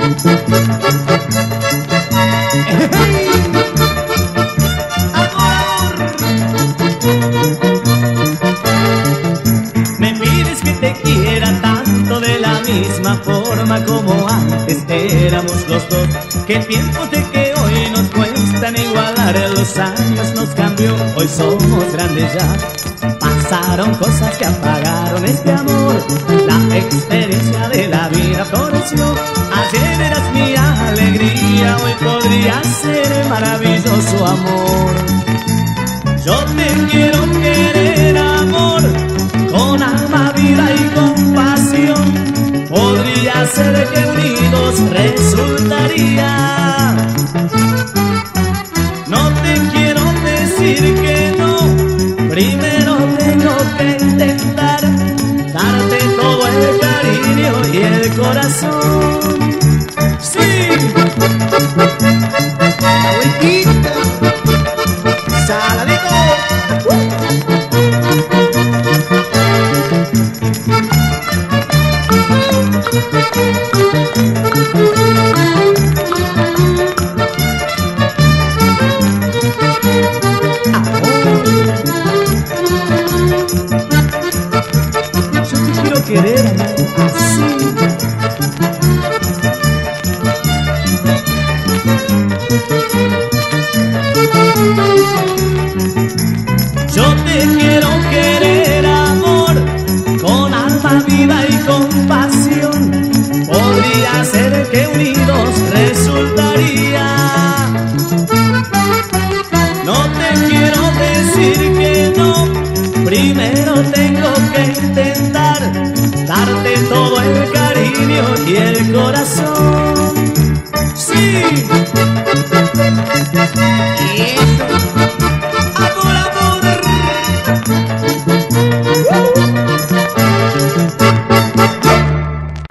Me pides que te quiera tanto de la misma forma como antes éramos los dos. Que tiempos de que hoy nos cuestan igualar, los años nos cambió, hoy somos grandes ya. Pasaron cosas que apagaron este amor, la experiencia de la vida floreció. Ayer eras mi alegría, hoy podría ser maravilloso amor. Yo te quiero querer, amor, con alma, vida y compasión. Podría ser que unidos resultaría. No te quiero decir que no, primero tengo que intentar darte todo el cariño y el corazón. Sí. Agüitita, saladito. Yo te quiero querer así. Yo te quiero querer, amor, con alma, vida y compasión. Podría ser que unidos resultaría. No te quiero decir que no, primero tengo que intentar darte todo el cariño y el corazón.